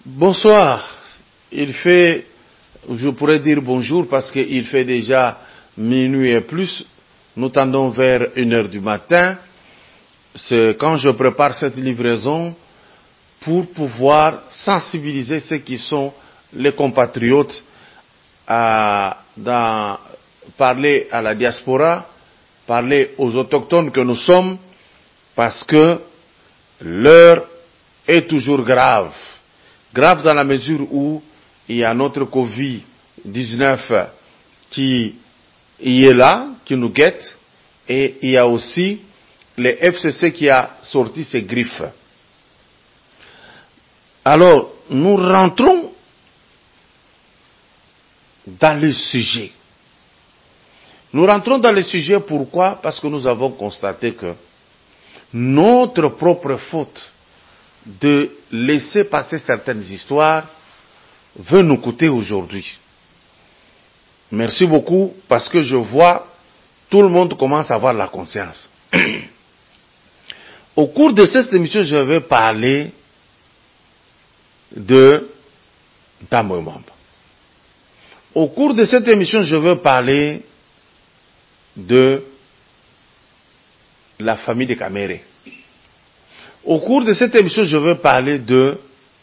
Bonsoir. Il fait, je pourrais dire bonjour parce qu'il fait déjà minuit et plus. Nous tendons vers 1h du matin. C'est quand je prépare cette livraison pour pouvoir sensibiliser ceux qui sont les compatriotes à parler à la diaspora, parler aux autochtones que nous sommes, parce que l'heure est toujours grave. Grave dans la mesure où il y a notre Covid-19 qui est là, qui nous guette, et il y a aussi le FCC qui a sorti ses griffes. Alors, nous rentrons dans le sujet. Nous rentrons dans le sujet pourquoi? Parce que nous avons constaté que notre propre faute de laisser passer certaines histoires veut nous coûter aujourd'hui. Merci beaucoup parce que je vois tout le monde commence à avoir la conscience. Au cours de cette émission, je vais parler de Ntamwemwamba. Au cours de cette émission, je veux parler de la famille de Kamere. Au cours de cette émission, je veux parler de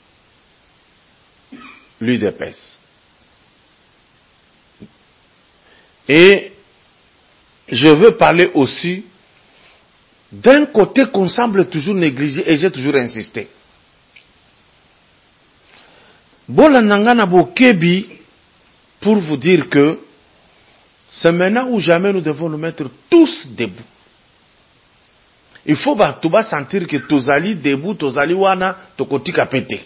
l'UDPS. Et je veux parler aussi d'un côté qu'on semble toujours négliger, et j'ai toujours insisté. Bolanangana Bokebi, pour vous dire que c'est maintenant ou jamais nous devons nous mettre tous debout. Il faut sentir que tozali debout, tozali wana, tokotika pete.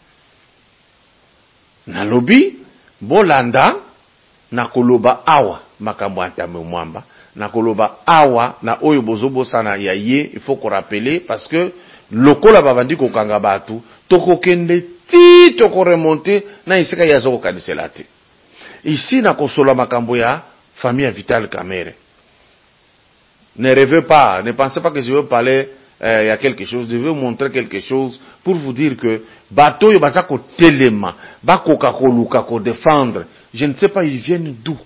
Nalobi, bolanda, nakoloba awa, makambo Ntamwemwamba, nakoloba awa, na oyo bozobo sana ya ye, il faut qu'on rappelle, parce que, lokola babandi kokanga batu, tokokende ti, toko remonter, na isika yazoko kaniselate. Ici, nakosola makambo ya famille ya Vital Kamerhe. Ne rêvez pas, ne pensez pas que je veux parler il y a quelque chose, je veux montrer quelque chose pour vous dire que bateau yo bazako telema, bako kakoluka ko défendre, je ne sais pas ils viennent d'où.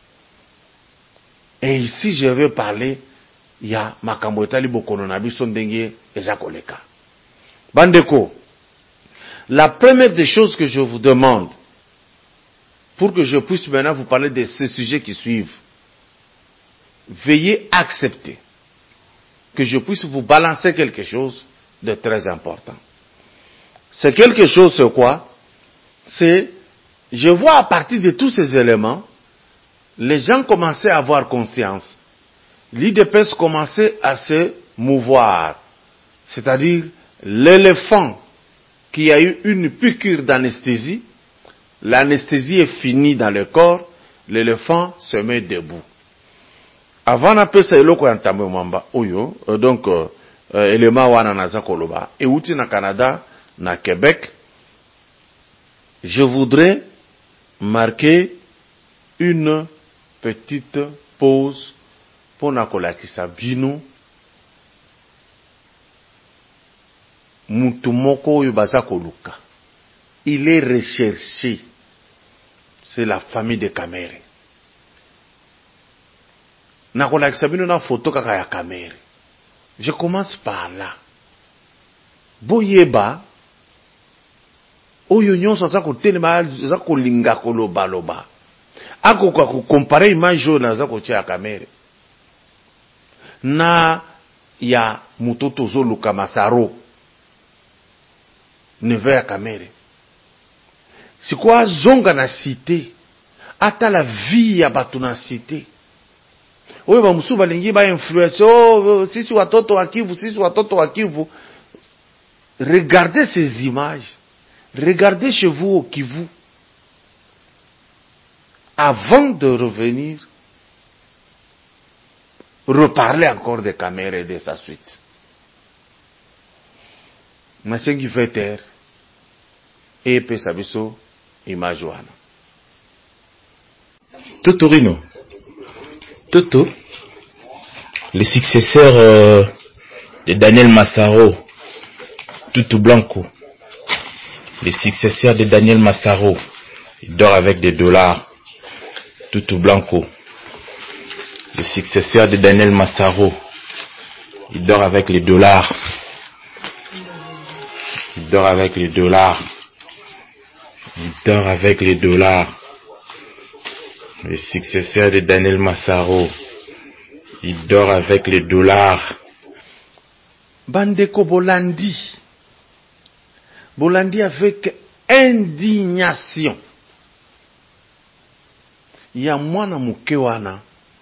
Et ici je vais parler il y a makambo etali bokono na biso ndenge ezakoleka. Bandeko, la première des choses que je vous demande pour que je puisse maintenant vous parler de ces sujets qui suivent, veuillez accepter que je puisse vous balancer quelque chose de très important. C'est quelque chose, c'est quoi? C'est, je vois à partir de tous ces éléments, les gens commençaient à avoir conscience. L'IDPS commençait à se mouvoir. C'est-à-dire, l'éléphant qui a eu une piqûre d'anesthésie, l'anesthésie est finie dans le corps, l'éléphant se met debout. Avant d'appeler eloko ya Ntamwemwamba oyo, donc élément wana naza koloba, et outi na Canada, na Québec, je voudrais marquer une petite pause pour na kolakisa bino mutu moko oyo baza koluka. Il est recherché. C'est la famille de Kamere. Nakolakisa bino na photo kaka ya Kamere. Je commence par là. Boyeba oyo nyonso aza kotelema aza kolinga kolobaloba. Akoka comparer image oyo naza kotia ya Kamere na ya mutoto zoluka Masaro neve ya Kamere. Sikoa zonga na cité ata la vie ya batu na cité. Oyo ba musu balingi ba influence, sisi watoto wa Kivu, sisi watoto wa Kivu. Regardez ces images. Regardez chez vous au Kivu. Avant de revenir, reparler encore de Kamere et de sa suite. Machengi fait taire. Et pe sabiso image wana. Totorino. Toto, le successeur de Daniel Massaro, Tutu Blanco. Le successeur de Daniel Massaro, il dort avec des dollars. Tutu Blanco. Le successeur de Daniel Massaro, il dort avec les dollars. Il dort avec les dollars. Il dort avec les dollars. Le successeur de Daniel Massaro, il dort avec les dollars. Bandeko Bolandi. Bolandi avec indignation. Il y a mwana mukewana.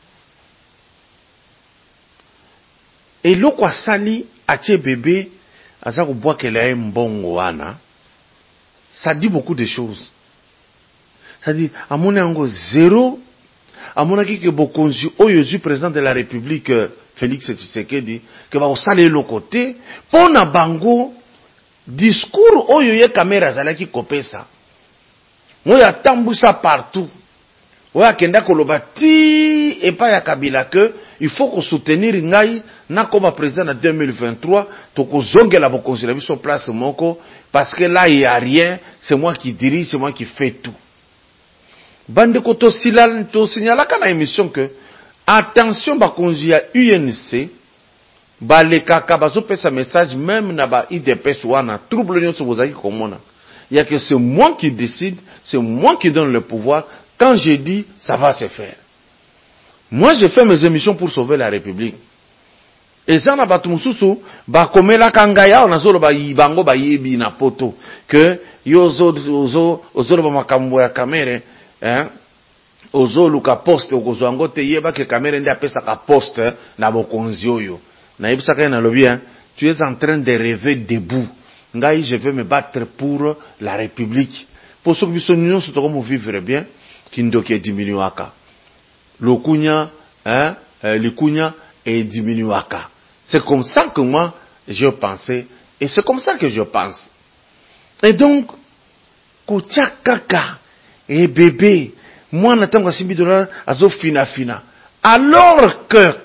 Et l'oko sali ache bébé aza kuboa kele mbongo wana. Ça dit beaucoup de choses. Ça dit amone yango zéro. Amona ki ke bokonzi oyo du président de la République Félix Tshisekedi que va osale le côté pona bango discours oyo ye caméra zalaki kopesa. Moya tambusa partout. Oya kenda koloba ti et pas ya Kabila que il faut qu'on soutenir ngai na comme président en 2023 to ko zongela bokonzi la biso place moko parce que là il y a rien, c'est moi qui dirige, c'est moi qui fais tout. Bande koto silal to signalaka na émission que attention bakonzi ya UNC balekaka bazopesa message même na ba IDPS wana trouble nyonso bozaki komona. Il y a que c'est moi qui décide, c'est moi qui donne le pouvoir. Quand je dis, ça va se faire. Moi, je fais mes émissions pour sauver la République. Et ça n'a pas tout mususu, ba komela kangaya on azolo ba yibango ba yebi na poto que ozo ba makambo ya kamere, hein? Ozo luka poste okozo yango te yeba ke kamere ndi apesa ka poste na bokonzi oyo. Na yebisa ka na lobi, hein? Tu es en train de rêver debout. Ngai, je vais me battre pour la République. Pour ceux qui sont union, c'est comme vivre bien, kindoki diminuaka. Lokunya, hein, likunya et diminuaka. C'est comme ça que moi, je pensais, et c'est comme ça que je pense. Et donc, kochakaka, et bébé, moi, n'attends $6 000, azo fina. Alors que,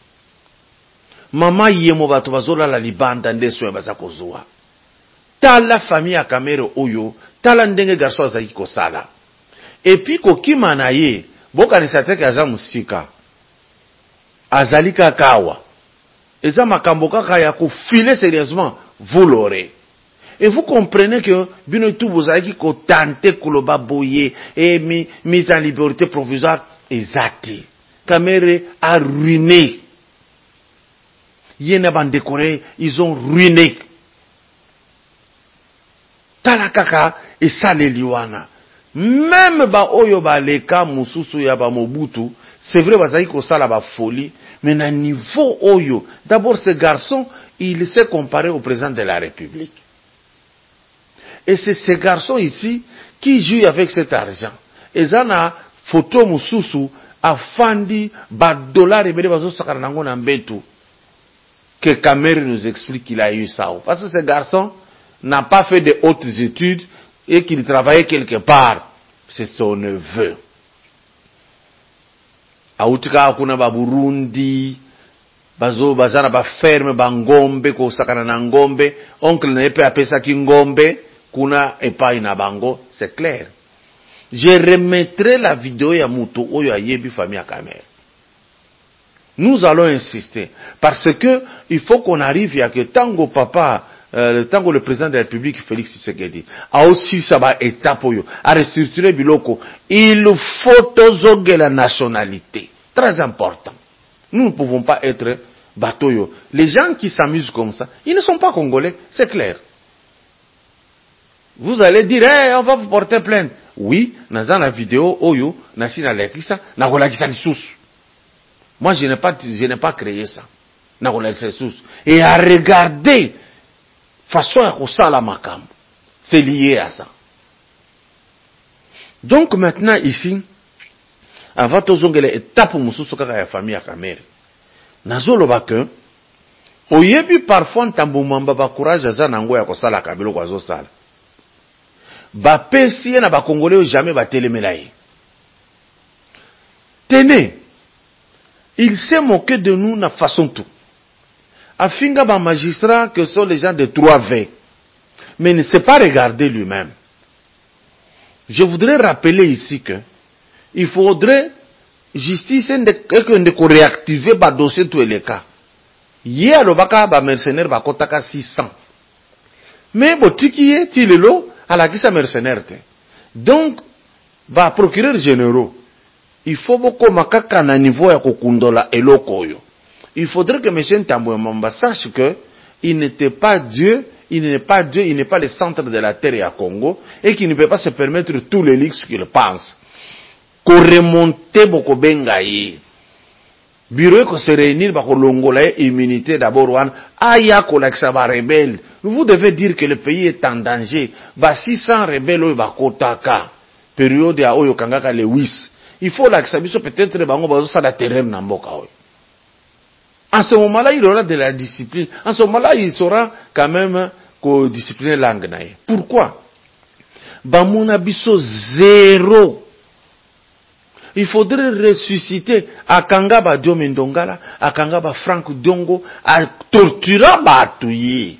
maman yemo bato bazola la libanda ndeso ya bazakozoa. Tala famille ya kamere oyo, tala ndenge garçon azaki kosala. Et puis kokima na ye, bokanisa teke aza musika. Azali kakawa. Eza makambo kaka ya kofile sérieusement, vous l'aurez. Et vous comprenez que bino tout vous avez ko tenter koloba boye et mise en liberté provisoire ezati. Kamere a ruiné. Yena bandekore, ils ont ruiné. Talakaka et saleliwana. Même ba oyo ba leka mususu ya ba Mobutu, c'est vrai bazaki ko sala ba folie, mais na niveau oyo, d'abord ce garçon, il s'est comparé au président de la République. Et c'est ce garçon ici qui joue avec cet argent. Et ça na photo mususu afandi ba dollar ebele bazo sakana nango na mbetu. Que Kamere nous explique qu'il a eu ça. Parce que ce garçon n'a pas fait de hautes études et qu'il travaillait quelque part. C'est son neveu. Aoutika akuna ba Burundi, bazana ba ferme ba ngombe ko sakana na ngombe, oncle nepe apesa ki ngombe, kuna epai na bango, c'est clair. Je remettrai la vidéo ya muto oyo ayebi famille ya Kamere. Nous allons insister. Parce que il faut qu'on arrive à que tango papa, tango le président de la République, Félix Tshisekedi, a aussi ça va étape à restructurer biloko. Il faut tozoguer la nationalité. Très important. Nous ne pouvons pas être batoyo. Les gens qui s'amusent comme ça, ils ne sont pas congolais, c'est clair. Vous allez dire, hey, on va vous porter plainte. Oui, dans la vidéo, oyo, nasi na lekisa, na kolakisa lisusu. Moi, je n'ai pas créé ça. Et à regarder, façon à ça la makam. C'est lié à ça. Donc maintenant ici, avant de zongele étape mususu kaka ya famille ya Kamere. Nazolo bake, oyebi parfois ntambu mamba ba courage aza nango ya kosala kabilo kwa zo sala. Ba pesi na ba congolais jamais ba telemela ye. Tenez. Il s'est moqué de nous na façon tout. Afinga ba magistrat que sont les gens de 3V. mais ne s'est pas regardé lui-même. Je voudrais rappeler ici que il faudrait justice de réactiver le dossier tous les cas. Hier, le baka ba mercenaire ba kotaka 600. Mais botiki est tilelo à la kisa mercenaire. Donc, ba procureur généraux, il faut beaucoup makaka na niveau ya kokundola eloko yo. Il faudrait que M. Ntambwe Mwamba sache que il n'était pas Dieu, il n'est pas Dieu, il n'est pas le centre de la terre à Congo et qu'il ne peut pas se permettre tous les luxes qu'il pense. Qu'on remonte beaucoup bengaï. Bureau qu'on se réunit pour l'ongola immunité d'abord one aya kolaksa ba rebelle. Vous devez dire que le pays est en danger. Ba 600 rebelles ba kotaka. Période ya oyo kangaka le 8. Il faut l'accepter peut-être bango bazo sa la terrain na mboka oyo. En ce moment-là, il aura de la discipline. En ce moment-là, il saura quand même que discipliner langue naïe. Pourquoi? Bamuna biso zéro. Il faudrait ressusciter Akangaba Diomendongala, Akangaba Frank Diongo, à torturer Batouye.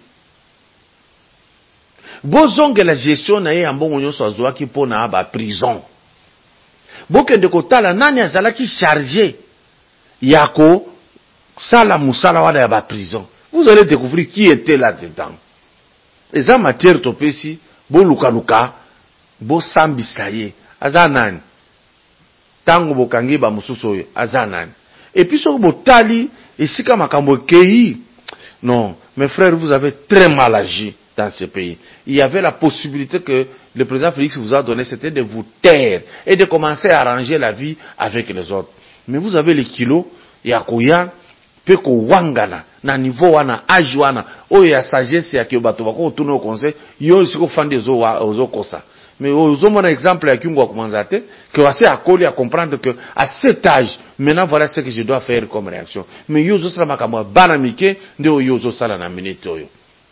Bozonge la gestion naïe en bon on soit qui pona à prison. Boke de kotala nani azala qui chargé yako sala musala wala ya prison. Vous allez découvrir qui était là-dedans. Et ça matière topesi bo luka bo sambisaye azanani tango bokangi ba mususu oyo azanani. Et puis so botali esika makambo kei. Non, mes frères, vous avez très mal agi dans ce pays. Il y avait la possibilité que le président Félix vous a donné, c'était de vous taire et de commencer à arranger la vie avec les autres. Mais vous avez les kilos, yakuya, peko wangana, na niveau wana, âge wana, oyo ya sagesse ya kiobato, bako otourne au conseil, yo siko fande ozo kosa. Mais ozo mon exemple ya kiungo kumanzate, que assez à coller à comprendre que à cet âge, maintenant voilà ce que je dois faire comme réaction. Mais yo zo sala makamwa banamike, nde yo zo sala na minute oyo.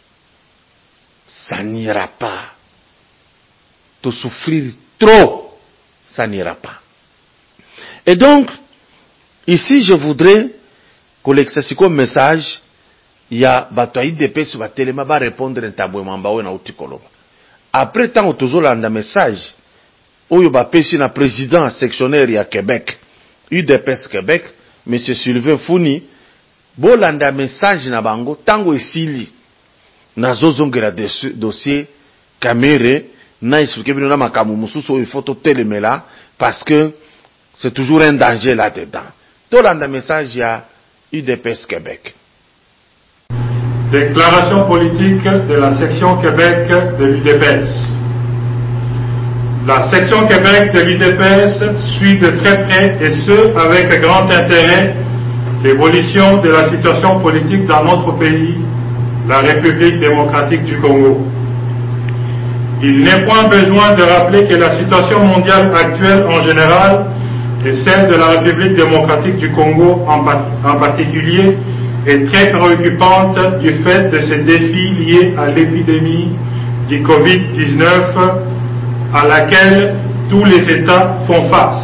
Ça n'ira pas. De souffrir trop, ça n'ira pas. Et donc, ici, je voudrais que l'exercice comme message, il y a bataille de paix sur la télé, mais va répondre à Ntambwe Mwamba ou na utikolo. Après tant autozo landa message, oyo ba pesi na président sectionnaire ya Québec, UDPS Québec, M. Sylvain Founi, bo landa message na bango, tango esili, na zozongela dossier, Kamere, na expliqué bino na makamu mususu il faut telemela parce que c'est toujours un danger là-dedans. Tout le message il y a UDPS Québec. Déclaration politique de la section Québec de l'UDPS. La section Québec de l'UDPS suit de très près et ce avec grand intérêt l'évolution de la situation politique dans notre pays, la République démocratique du Congo. Il n'est point besoin de rappeler que la situation mondiale actuelle en général et celle de la République démocratique du Congo en particulier est très préoccupante du fait de ces défis liés à l'épidémie du Covid-19 à laquelle tous les États font face.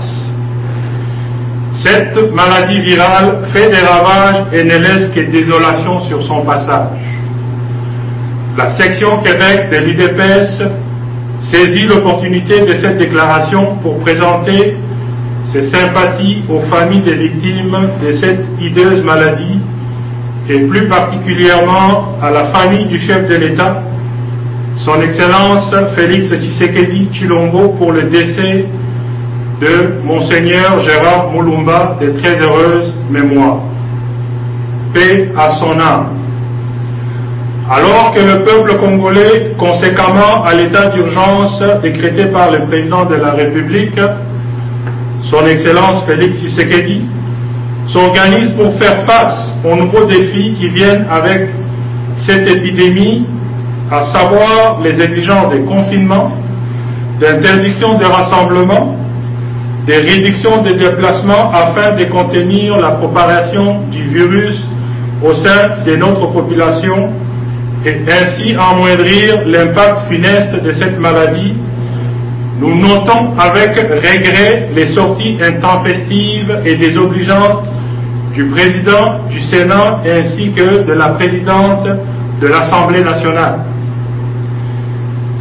Cette maladie virale fait des ravages et ne laisse que désolation sur son passage. La section Québec de l'UDPS saisit l'opportunité de cette déclaration pour présenter ses sympathies aux familles des victimes de cette hideuse maladie et plus particulièrement à la famille du chef de l'État, son Excellence Félix Tshisekedi Tshilombo pour le décès de Monseigneur Gérard Moulumba de très heureuse mémoire. Paix à son âme. Alors que le peuple congolais, conséquemment à l'état d'urgence décrété par le président de la République, son Excellence Félix Tshisekedi, s'organise pour faire face aux nouveaux défis qui viennent avec cette épidémie, à savoir les exigences des confinements, d'interdiction de rassemblement, des réductions de déplacements afin de contenir la propagation du virus au sein de notre population et ainsi amoindrir l'impact funeste de cette maladie, nous notons avec regret les sorties intempestives et désobligeantes du président du Sénat ainsi que de la présidente de l'Assemblée nationale.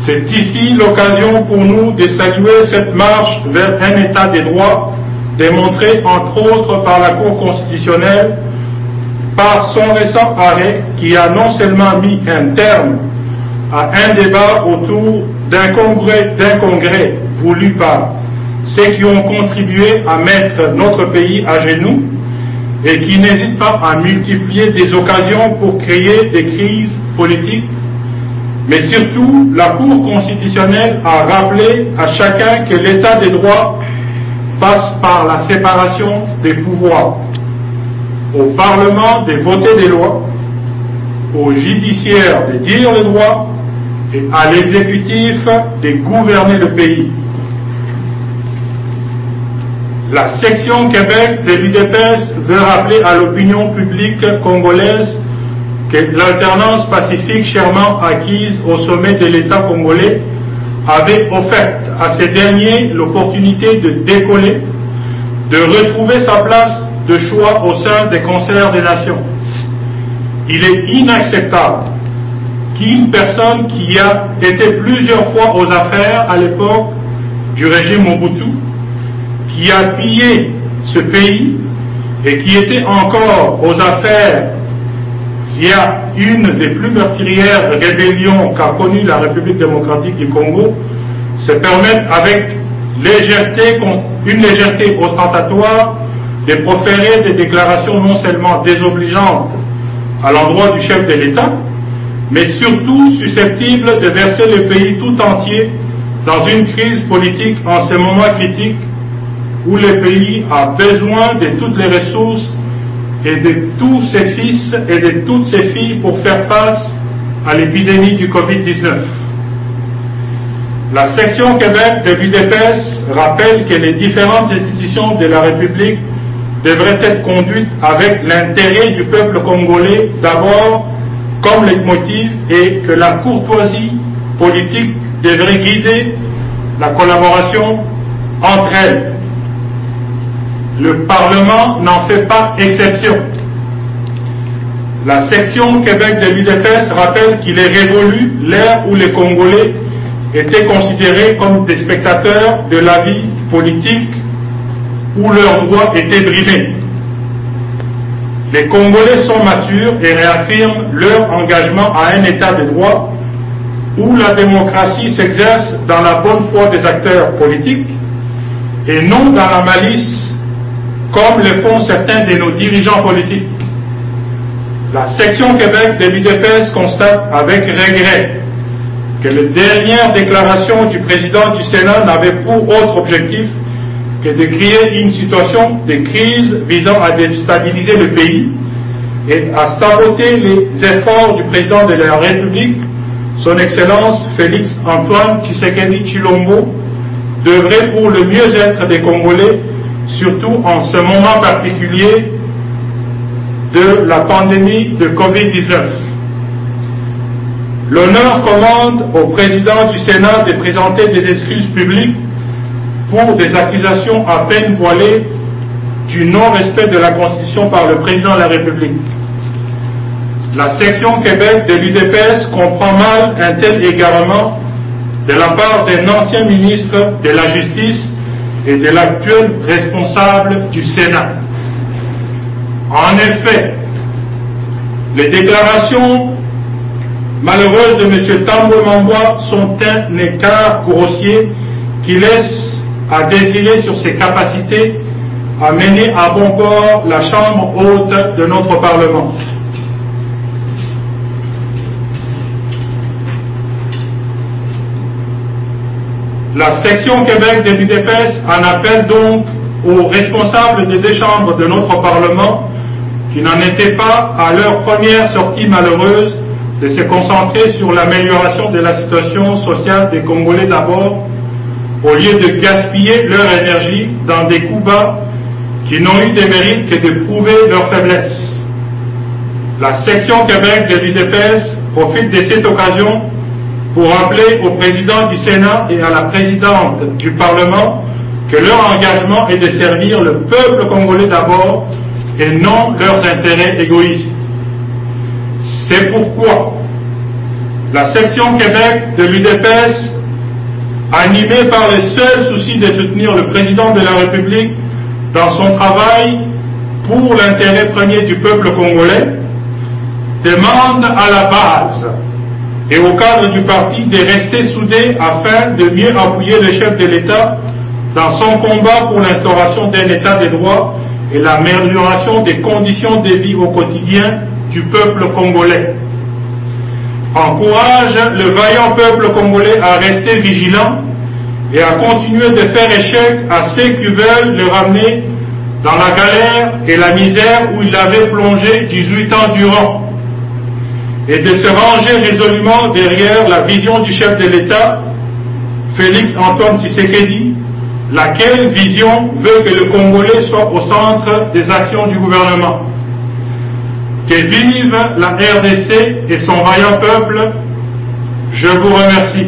C'est ici l'occasion pour nous de saluer cette marche vers un état des droits, démontrée entre autres par la Cour constitutionnelle, par son récent arrêt qui a non seulement mis un terme à un débat autour d'un congrès voulu par ceux qui ont contribué à mettre notre pays à genoux et qui n'hésitent pas à multiplier des occasions pour créer des crises politiques. Mais surtout, la Cour constitutionnelle a rappelé à chacun que l'état des droits passe par la séparation des pouvoirs. Au Parlement de voter des lois, au judiciaire de dire le droit et à l'exécutif de gouverner le pays. La section Québec de l'UDPS veut rappeler à l'opinion publique congolaise que l'alternance pacifique chèrement acquise au sommet de l'État congolais avait offert à ces derniers l'opportunité de décoller, de retrouver sa place de choix au sein des concerts des nations. Il est inacceptable qu'une personne qui a été plusieurs fois aux affaires à l'époque du régime Mobutu, qui a pillé ce pays et qui était encore aux affaires via une des plus meurtrières rébellions qu'a connue la République démocratique du Congo, se permettent avec une légèreté ostentatoire de proférer des déclarations non seulement désobligeantes à l'endroit du chef de l'État, mais surtout susceptibles de verser le pays tout entier dans une crise politique en ce moment critique où le pays a besoin de toutes les ressources et de tous ses fils et de toutes ses filles pour faire face à l'épidémie du Covid-19. La section Québec de l'UDPS rappelle que les différentes institutions de la République devraient être conduites avec l'intérêt du peuple congolais d'abord comme leitmotiv et que la courtoisie politique devrait guider la collaboration entre elles. Le Parlement n'en fait pas exception. La section Québec de l'UDPS rappelle qu'il est révolu l'ère où les Congolais étaient considérés comme des spectateurs de la vie politique où leurs droits étaient brimés. Les Congolais sont matures et réaffirment leur engagement à un état de droit où la démocratie s'exerce dans la bonne foi des acteurs politiques et non dans la malice comme le font certains de nos dirigeants politiques. La section Québec de l'UDPS constate avec regret que les dernières déclarations du président du Sénat n'avaient pour autre objectif que de créer une situation de crise visant à déstabiliser le pays et à saboter les efforts du président de la République, son Excellence Félix Antoine Tshisekedi Tshilombo, d'œuvrer pour le mieux-être des Congolais, surtout en ce moment particulier de la pandémie de Covid-19. L'honneur commande au président du Sénat de présenter des excuses publiques pour des accusations à peine voilées du non-respect de la Constitution par le président de la République. La section Québec de l'UDPS comprend mal un tel égarement de la part d'un ancien ministre de la Justice et de l'actuel responsable du Sénat. En effet, les déclarations malheureuses de M. Tambo Mambwa sont un écart grossier qui laisse à désirer sur ses capacités à mener à bon port la chambre haute de notre Parlement. La section Québec de l'UDPS en appelle donc aux responsables des deux chambres de notre Parlement qui n'en étaient pas à leur première sortie malheureuse de se concentrer sur l'amélioration de la situation sociale des Congolais d'abord, au lieu de gaspiller leur énergie dans des coups bas qui n'ont eu de mérite que de prouver leur faiblesse. La section Québec de l'UDPS profite de cette occasion pour rappeler au président du Sénat et à la présidente du Parlement que leur engagement est de servir le peuple congolais d'abord et non leurs intérêts égoïstes. C'est pourquoi la section Québec de l'UDPS, animée par le seul souci de soutenir le président de la République dans son travail pour l'intérêt premier du peuple congolais, demande à la base et au cadre du parti de rester soudés afin de mieux appuyer le chef de l'État dans son combat pour l'instauration d'un État de droit et l'amélioration des conditions de vie au quotidien du peuple congolais. Encourage le vaillant peuple congolais à rester vigilant et à continuer de faire échec à ceux qui veulent le ramener dans la galère et la misère où il avait plongé 18 ans durant, et de se ranger résolument derrière la vision du chef de l'État, Félix Antoine Tshisekedi, laquelle vision veut que le Congolais soit au centre des actions du gouvernement. Que vive la RDC et son vaillant peuple. Je vous remercie.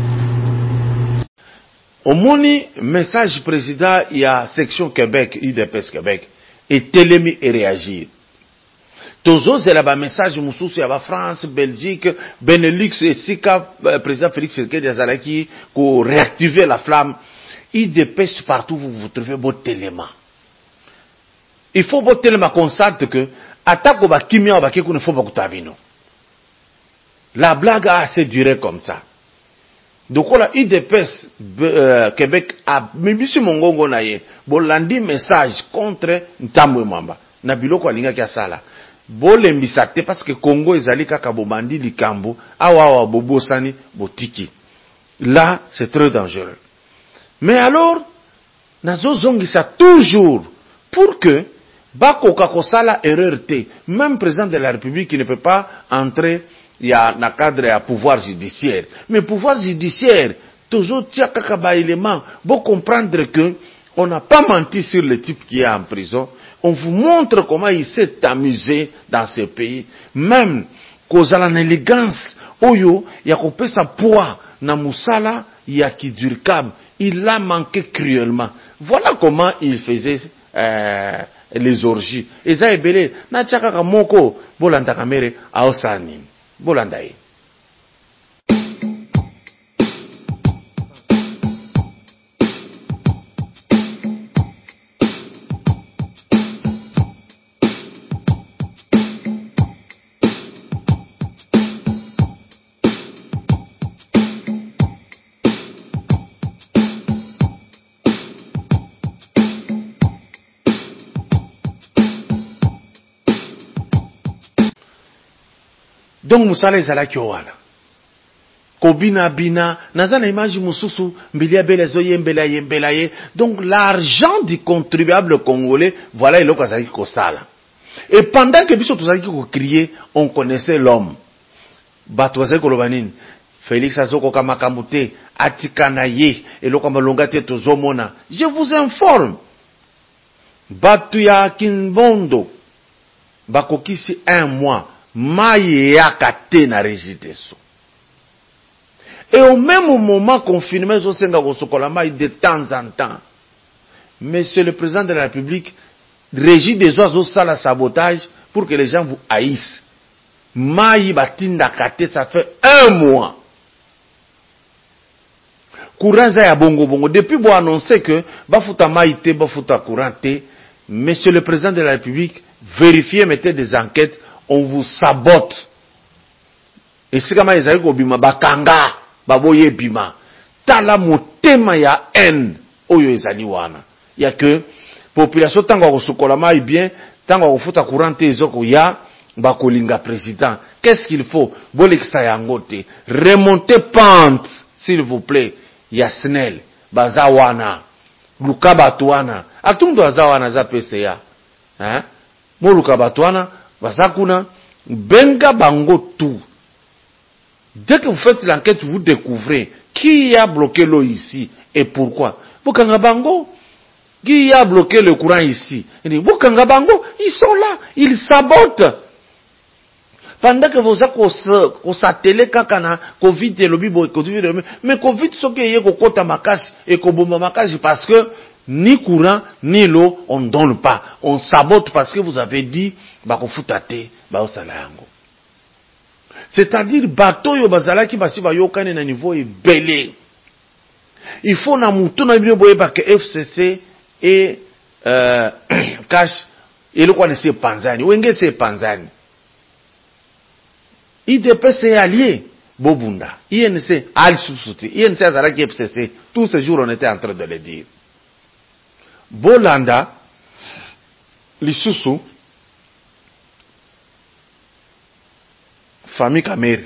Au moni message président, il y a section Québec, UDPS Québec, et télémi et réagir. Toujours c'est là-bas message moussous, il y a France, Belgique, Benelux et Sika, président Félix Tshisekedi Azalaki, pour réactiver la flamme. UDPS partout vous trouvez votre élément. Il faut votre élément constate que attaque au bakimia au bakikou ne faut pas kutavino. La blague a assez duré comme ça. Donc la UDPS Québec a mibisi mongongo na ye bolandi message contre Ntamwe Mwamba na biloko alinga kia sala bolembisa te parce que Congo ezali kaka bomandi likambo awa bobosani botiki. Là c'est très dangereux. Mais alors nazo zongisa toujours pour que bakoka kosala erreur te. Même président de la République qui ne peut pas entrer il y a un cadre à pouvoir judiciaire. Mais pouvoir judiciaire, toujours tia kakaba élément, pour comprendre que on n'a pas menti sur le type qui est en prison. On vous montre comment il s'est amusé dans ce pays. Même cause à l'élégance, oyo, il y a coupé sa poids, na musala, il y a qui durkab. Il l'a manqué cruellement. Voilà comment il faisait, les orgies. Et ça est belé, na tchaka moko, bolanda kamere, aosani. Bolandaï. Donc musala ezalaki wana kobina bina nazana image mususu mbilia belezo yembela yembela ye. Donc l'argent du contribuable congolais, voilà eloko azalaki kosala. Et pendant que biso tozalaki ko crier, on connaissait l'homme. Bato azali koloba nini? Félix azoko makambo te atika na ye eloko malonga te tozomona. Je vous informe, bato ya Kinbondo bakokisi 1 mois maye yakate na Regideso. Et au même moment, confinement, de temps en temps. Monsieur le président de la République, Regideso a la sabotage pour que les gens vous haïssent. Maye batinda kate, ça fait 1 mois. Courant ya bongo bongo. Depuis bon annoncer que bafuta maïté, bafuta courant te, monsieur le président de la République, vérifiez, mettez des enquêtes. On vous sabote. Et c'est comme ça que bima bakanga baboye bima. Tala motema ya haine oyo ezali wana. Ya que population tango kosukola mai bien, tango kofuta courante ezoko ya bakolinga président. Qu'est-ce qu'il faut? Bolekisa yango te. Remontez pente, s'il vous plaît. Ya SNEL, bazawana, luka batwana. Atundo azawana za PCA. Hein? Mo luka batwana Basakuna, benga bango tout. Dès que vous faites l'enquête, vous découvrez qui a bloqué l'eau ici et pourquoi. Bokanga bango, qui a bloqué le courant ici. Bokanga bango, ils sont là, ils sabotent. Pendant que vous avez satellé kakana Covid et lobby Covid, mais Covid ce qui est kokota makasi et koboma makasi parce que ni courant, ni l'eau, on ne donne pas. On sabote parce que vous avez dit, bakofutate, baosala yango. C'est-à-dire, bateau yo bazala qui basi ba yokane na niveau belé. Il faut na muto na bino boye ba que FCC et cash et le quoi c'est Panzani. Wenge c'est Panzani. IDP c'est allié Bobunda. INC al sous-souti. INC azala qui FCC. Tous ces jours on était en train de le dire. Bolanda lisusu famille Kamere.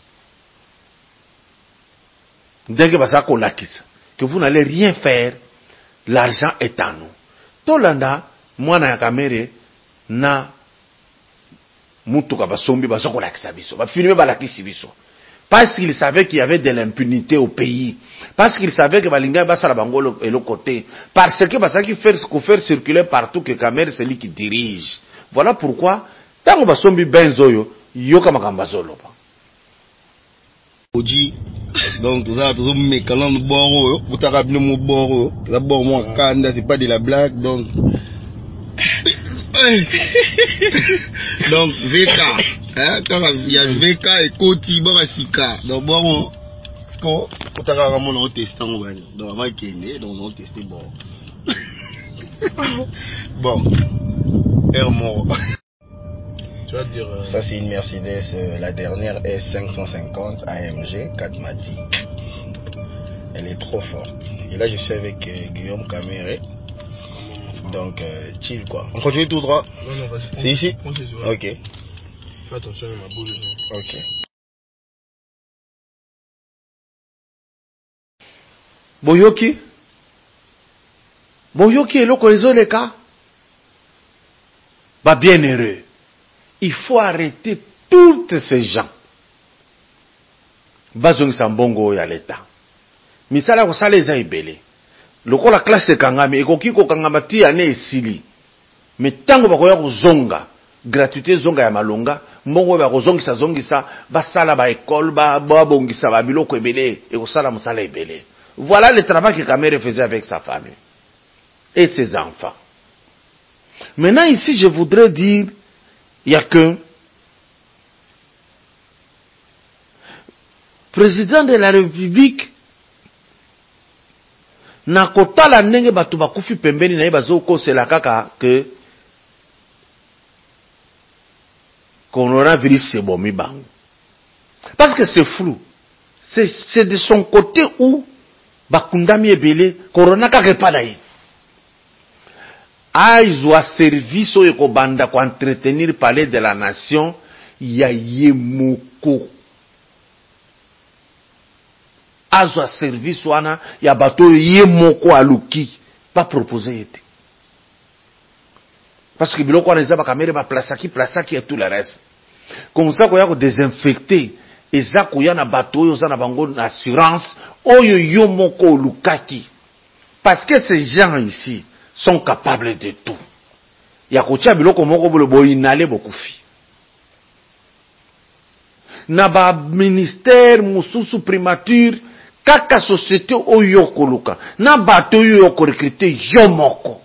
Dès que vous n'allez rien faire, l'argent est à nous. Tolanda, moi na Kamere, na mutuka basombi basoko lakisa biso. Ba filmer ba lakisi biso. Parce qu'il savait qu'il y avait de l'impunité au pays. Parce qu'il savait que Balinga basala bangolo et l'autre côté. Parce que basaki faire circuler partout que Kamere c'est lui qui dirige. Voilà pourquoi tango basombi benzoyo yoka makambazolo. Oji donc tout ça tout mes calans de bord pour t'arabler mon bord d'abord moi kanda c'est pas de la blague donc donc VK hein quand il y a VK et Koti Barasika donc bon parce que pour t'arabler mon test en vrai donc avant qu'il est donc on testé bon bon air mort. Ça c'est une Mercedes, la dernière S550 AMG 4 Mati. Elle est trop forte. Et là je suis avec Guillaume Kamere. Donc chill quoi. On continue tout droit. Non, vas-y. C'est ici. Ok. Fais attention à ma boule. Ok. Boyoki est le cas. Bah bien heureux. Il faut arrêter tous ces gens. Bazong Sambongo ya l'État. Misala ko sala eza ebele. Lokola classe kangami ekoki ko kangama ti ane esili. Mais tango bakoya ko zonga, gratuité zonga ya malonga, mbongo ba ko zongisa basala ba école ba bongisa ba biloko ebele e ko sala musala ebele. Voilà le travail que Kamere faisait avec sa famille et ses enfants. Maintenant ici je voudrais dire il y a que président de la République na kotala ndenge batu bakufi pembeni na ye bazokosela kaka que coronavirus c'est bomi bango. Parce que c'est flou. C'est de son côté où bakundami ebele corona kaka epada ye. Aizwa service oyo kobanda ko entretenir palais de la nation ya yemoko. Azwa service wana ya bato yemoko aluki pas proposer ete. Parce que biloko wana eza ba kamera ba placaki et tout le reste. Comme ça ko ya ko désinfecter eza ko ya na bato oyo za na bango na assurance oyo yomoko lukaki. Parce que ces gens ici sont capables de tout. Ya kocha biloko moko bolo boinale bokufi. Na ba ministère mususu primature kaka société oyo koluka. Na bato oyo ko recruter yomoko.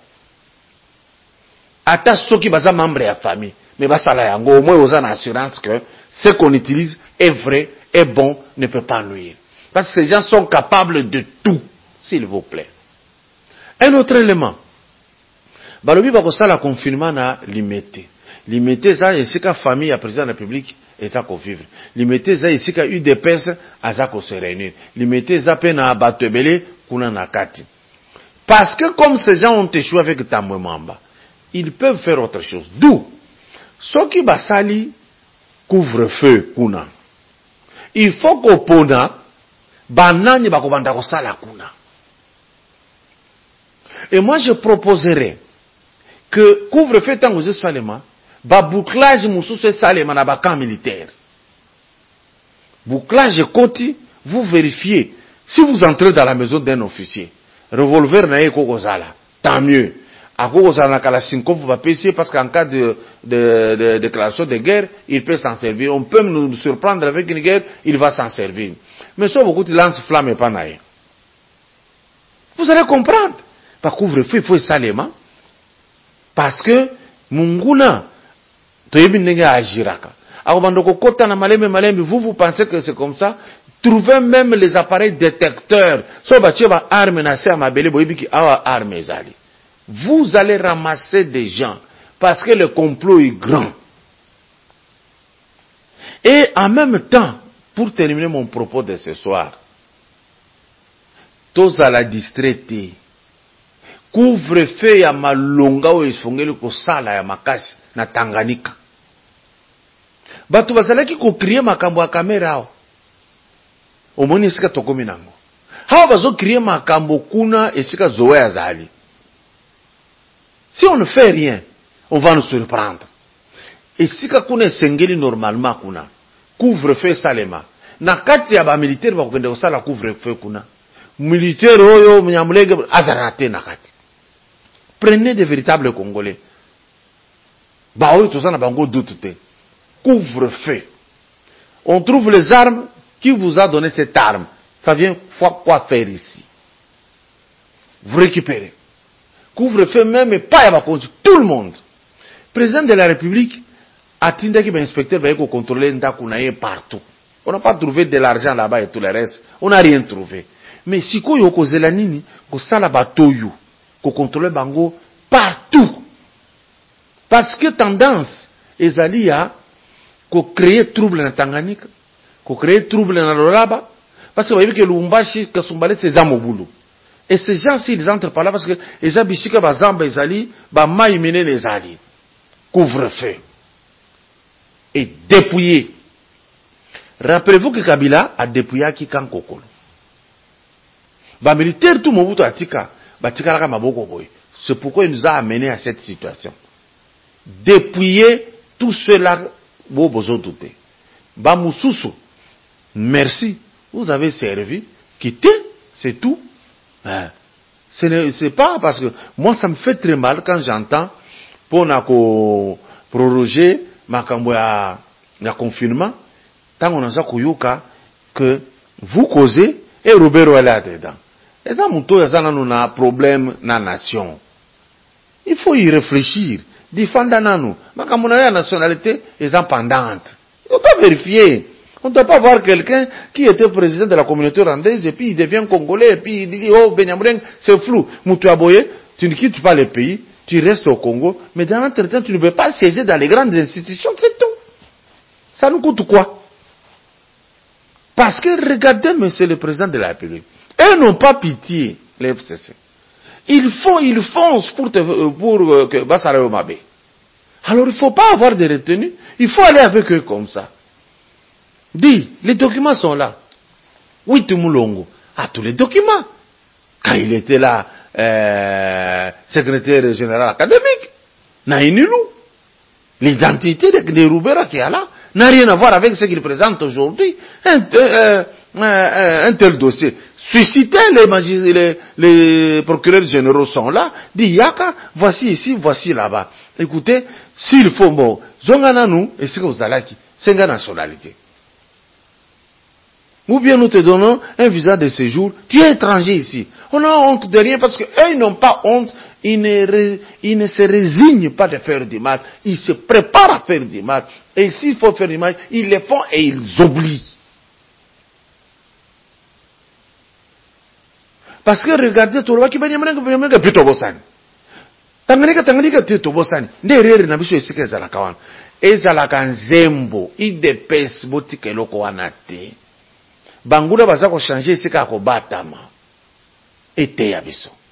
Ata soki baza membre ya famille, mais basala yango au moins oza na assurance que ce qu'on utilise est vrai, est bon, ne peut pas nuire. Parce que ces gens sont capables de tout, s'il vous plaît. Un autre élément. Balobi bakosala confinement na limité. Limité ça esika famille ya président de la République eza ko vivre. Limité ça esika UDPS aza ko se réunir. Limité ça pe na bato ebele kuna na kati. Parce que comme ces gens ont échoué avec Tambwe Mamba, ils peuvent faire autre chose. D'où soki basali couvre-feu kuna. Il faut ko pona banani bakobanda kosala kuna. Et moi je proposerais que couvre-feu tango ze salema ba bouclage mususu salema na ba camp militaire. Bouclage koti, vous vérifiez si vous entrez dans la maison d'un officier, revolver na yeko kozala, tant mieux. À cause de la Kalachnikov va payer parce qu'en cas de déclaration de guerre, il peut s'en servir. On peut nous surprendre avec une guerre, il va s'en servir. Mais ça beaucoup de lance-flamme et pas naïe. Vous allez comprendre. Par couvre-feu, il faut salement. Parce que, munguna, toyebi ndenge agiraka. Vous pensez que c'est comme ça? Trouvez même les appareils détecteurs. Vous allez ramasser des gens parce que le complot est grand. Et en même temps, pour terminer mon propos de ce soir, tous à la distraite, couvre-feu ya malonga o esfongeli ko sala ya makasi na Tanganyika. Batu bazalaki ko kriye makambo ya kamera hao. Omoni esika tokomi nango. Hao bazo kriye makambo kuna esika zoe ya zali. Si on ne fait rien, on va nous surprendre. Esika kuna esengeli normalement kuna. Couvre-feu salema. Na kati ya ba militaire ba kokende ko sala couvre-feu kuna. Militaire oyo mnyamulege azarate na kati. Prenez de véritables Congolais. Bah oui, tout ça n'a pas encore doute. Couvre-feu. On trouve les armes. Qui vous a donné cette arme? Ça vient quoi faire ici? Vous récupérez. Couvre-feu même, et pas à tout le monde. Président de la République a tindé que l'inspecteur va contrôler Ndakunaye partout. On n'a pas trouvé de l'argent là-bas et tout le reste. On n'a rien trouvé. Mais si ko yoko zelanini, ko sala batoyo, ko contrôler bango partout. Parce que tendance, ezali ya, ko créer trouble na Tanganyika, ko créer trouble na Loraba, parce que vous voyez que Lubumbashi, Kasumbalé, c'est Zamobulu. Et ces gens-ci, ils entrent par là parce que les abishika bazamba ezali, ba maïmene les ali. Couvre-feu. Et dépouiller. Rappelez-vous que Kabila a dépouillé Kikan Kokolo. Ba militaire tout Mobutu atika, ba tikalaka maboko boy. C'est pourquoi il nous a amené à cette situation. Dépouiller tout cela, vous besoin douter. Ba Moussousou, merci, vous avez servi, quittez, c'est tout. C'est pas parce que moi ça me fait très mal quand j'entends pour nako proroger makambo ya confinement, tant on a ça koyoka que vous causez et Robert est là dedans. Et ça, mon nous a un problème dans la nation. Il faut y réfléchir. Défendre nous. Mais quand on a la nationalité, ils sont pendantes. On doit vérifier. On ne doit pas voir quelqu'un qui était président de la communauté rwandaise et puis il devient congolais et puis il dit, oh, Benyamuleng, c'est flou. Moutouaboye, tu ne quittes pas le pays, tu restes au Congo, mais dans l'entretien, tu ne peux pas siéger dans les grandes institutions, c'est tout. Ça nous coûte quoi? Parce que regardez, monsieur le président de la République. Eux n'ont pas pitié, les FCC. Ils foncent pour que Bassara Mabé. Alors il ne faut pas avoir de retenue. Il faut aller avec eux comme ça. Dis, les documents sont là. Oui, Tumulongo a tous les documents. Quand il était là, secrétaire général académique, Naïnilou, l'identité de Roubera qui est là, n'a rien à voir avec ce qu'il présente aujourd'hui. Un tel dossier. Suscitez les procureurs généraux sont là, dit Yaka, voici ici, voici là-bas. Écoutez, s'il faut, bon, Zongananu, et c'est aux Alaki, c'est une nationalité. Ou bien nous te donnons un visa de séjour, tu es étranger ici. On n'a honte de rien parce qu'eux, ils n'ont pas honte, ils ne se résignent pas de faire du mal, ils se préparent à faire du mal. Et s'il faut faire du mal, ils le font et ils oublient. Parce que regardez, tout le monde qui est plutôt bossani. Tanganyika plutôt bossani. Derrière, na biso esika ezalaka wana. Ezalaka nzembo, idepes botika eloko wana te. Bangula baza ko changer esika ko batama. Ete ya biso.